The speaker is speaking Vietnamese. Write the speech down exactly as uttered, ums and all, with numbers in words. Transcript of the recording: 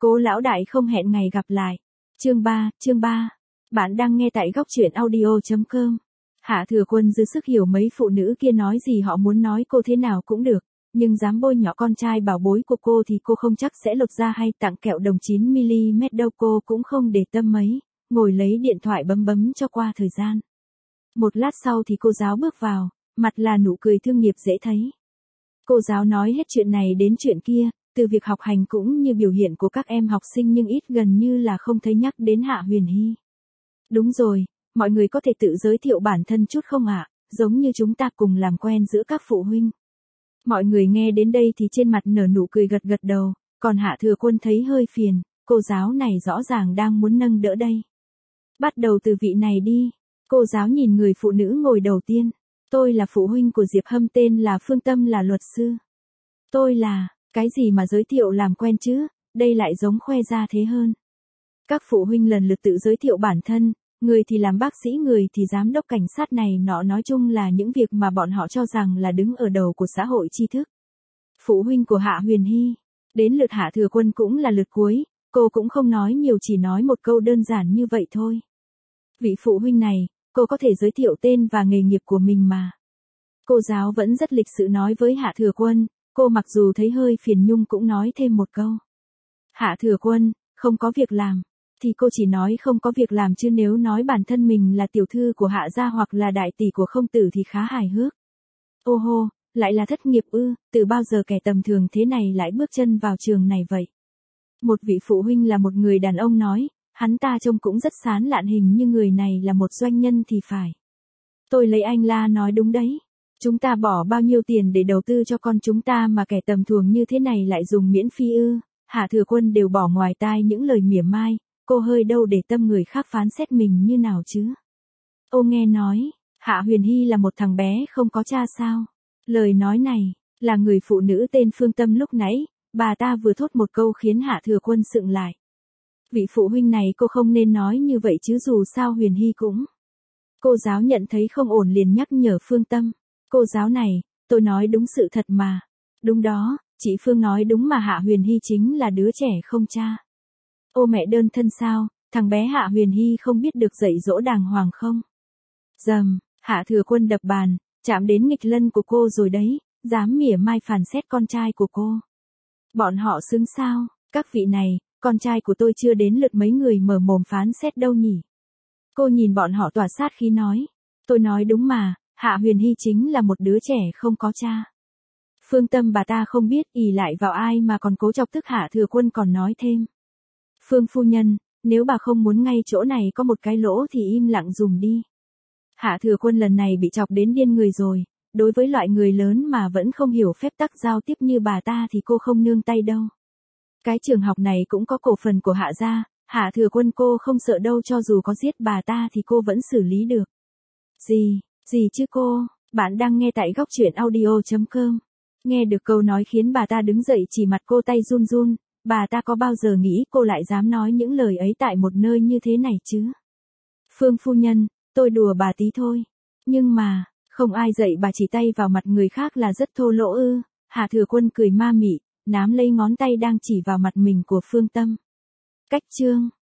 Cố lão đại không hẹn ngày gặp lại. Chương ba, chương ba. Bạn đang nghe tại góc truyện audio chấm com. Hạ Thừa Quân dư sức hiểu mấy phụ nữ kia nói gì họ muốn nói cô thế nào cũng được, nhưng dám bôi nhọ con trai bảo bối của cô thì cô không chắc sẽ lột ra hay tặng kẹo đồng chín mi-li-mét đâu. Cô cũng không để tâm mấy, ngồi lấy điện thoại bấm bấm cho qua thời gian. Một lát sau thì cô giáo bước vào, mặt là nụ cười thương nghiệp dễ thấy. Cô giáo nói hết chuyện này đến chuyện kia, từ việc học hành cũng như biểu hiện của các em học sinh, nhưng ít gần như là không thấy nhắc đến Hạ Huyền Hy. Đúng rồi, mọi người có thể tự giới thiệu bản thân chút không ạ, giống như chúng ta cùng làm quen giữa các phụ huynh. Mọi người nghe đến đây thì trên mặt nở nụ cười gật gật đầu, còn Hạ Thừa Quân thấy hơi phiền, cô giáo này rõ ràng đang muốn nâng đỡ đây. Bắt đầu từ vị này đi. Cô giáo nhìn người phụ nữ ngồi đầu tiên. Tôi là phụ huynh của Diệp Hâm, tên là Phương Tâm, là luật sư. Tôi là, cái gì mà giới thiệu làm quen chứ, đây lại giống khoe ra thế hơn. Các phụ huynh lần lượt tự giới thiệu bản thân, người thì làm bác sĩ, người thì giám đốc cảnh sát này nọ, nói chung là những việc mà bọn họ cho rằng là đứng ở đầu của xã hội tri thức. Phụ huynh của Hạ Huyền Hy. Đến lượt Hạ Thừa Quân cũng là lượt cuối, cô cũng không nói nhiều, chỉ nói một câu đơn giản như vậy thôi. Vị phụ huynh này, cô có thể giới thiệu tên và nghề nghiệp của mình mà. Cô giáo vẫn rất lịch sự nói với Hạ Thừa Quân, cô mặc dù thấy hơi phiền nhưng cũng nói thêm một câu. Hạ Thừa Quân, không có việc làm, thì cô chỉ nói không có việc làm, chứ nếu nói bản thân mình là tiểu thư của Hạ gia hoặc là đại tỷ của Không Tử thì khá hài hước. Ô hô, lại là thất nghiệp ư, từ bao giờ kẻ tầm thường thế này lại bước chân vào trường này vậy? Một vị phụ huynh là một người đàn ông nói, hắn ta trông cũng rất sán lạn, hình như người này là một doanh nhân thì phải. Tôi lấy anh La nói đúng đấy. Chúng ta bỏ bao nhiêu tiền để đầu tư cho con chúng ta mà kẻ tầm thường như thế này lại dùng miễn phí ư? Hạ Thừa Quân đều bỏ ngoài tai những lời mỉa mai, cô hơi đâu để tâm người khác phán xét mình như nào chứ. Ô nghe nói, Hạ Huyền Hy là một thằng bé không có cha sao? Lời nói này, là người phụ nữ tên Phương Tâm lúc nãy, bà ta vừa thốt một câu khiến Hạ Thừa Quân sững lại. Vị phụ huynh này cô không nên nói như vậy chứ, dù sao Huyền Hy cũng. Cô giáo nhận thấy không ổn liền nhắc nhở Phương Tâm. Cô giáo này, tôi nói đúng sự thật mà. Đúng đó, chị Phương nói đúng mà, Hạ Huyền Hy chính là đứa trẻ không cha. Ô mẹ đơn thân sao, thằng bé Hạ Huyền Hy không biết được dạy dỗ đàng hoàng không? Dầm, Hạ Thừa Quân đập bàn, chạm đến nghịch lân của cô rồi đấy, dám mỉa mai phản xét con trai của cô. Bọn họ xứng sao, các vị này, con trai của tôi chưa đến lượt mấy người mở mồm phán xét đâu nhỉ? Cô nhìn bọn họ tỏa sát khí nói, tôi nói đúng mà, Hạ Huyền Hy chính là một đứa trẻ không có cha. Phương Tâm bà ta không biết ỷ lại vào ai mà còn cố chọc tức Hạ Thừa Quân, còn nói thêm. Phương phu nhân, nếu bà không muốn ngay chỗ này có một cái lỗ thì im lặng dùm đi. Hạ Thừa Quân lần này bị chọc đến điên người rồi, đối với loại người lớn mà vẫn không hiểu phép tắc giao tiếp như bà ta thì cô không nương tay đâu. Cái trường học này cũng có cổ phần của Hạ gia, Hạ Thừa Quân cô không sợ đâu, cho dù có giết bà ta thì cô vẫn xử lý được. Gì, gì chứ cô, bạn đang nghe tại góc truyện audio chấm com. Nghe được câu nói khiến bà ta đứng dậy chỉ mặt cô tay run run, bà ta có bao giờ nghĩ cô lại dám nói những lời ấy tại một nơi như thế này chứ? Phương phu nhân, tôi đùa bà tí thôi. Nhưng mà, không ai dạy bà chỉ tay vào mặt người khác là rất thô lỗ ư? Hạ Thừa Quân cười ma mị, nắm lấy ngón tay đang chỉ vào mặt mình của Phương Tâm. Cách chương